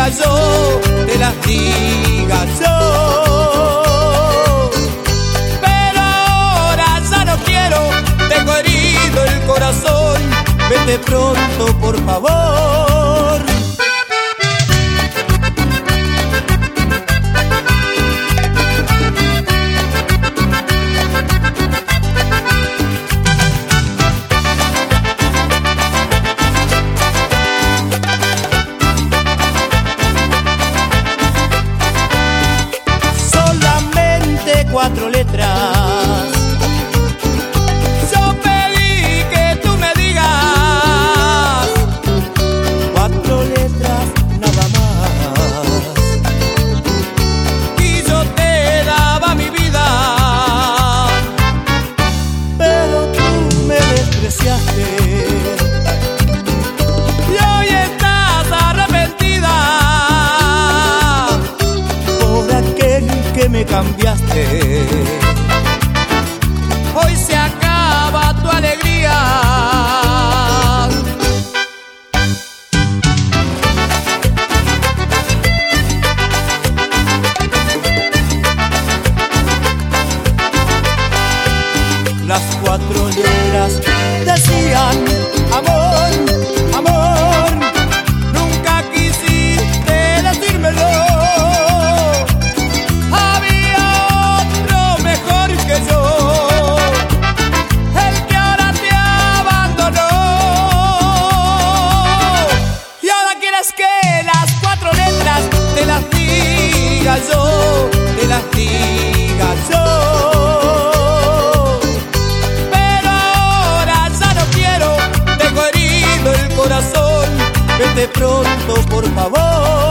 diga yo, te las diga yo. Pero ahora ya no quiero, tengo herido el corazón. Vete pronto, por favor. Solamente 4 letras. Yo pedí que tú me digas 4 letras nada más, y yo te daba mi vida, pero tú me despreciaste y hoy estás arrepentida por aquel que me cambiaste. Hoy se acaba tu alegría. Las 4 letras decían amor, amor. Nunca quisiste decírmelo. Había otro mejor que yo, el que ahora te abandonó. Y ahora quieres que las 4 letras te las diga yo, te las diga yo. Pero ahora ya no quiero, tengo herido el corazón. Vete pronto, por favor.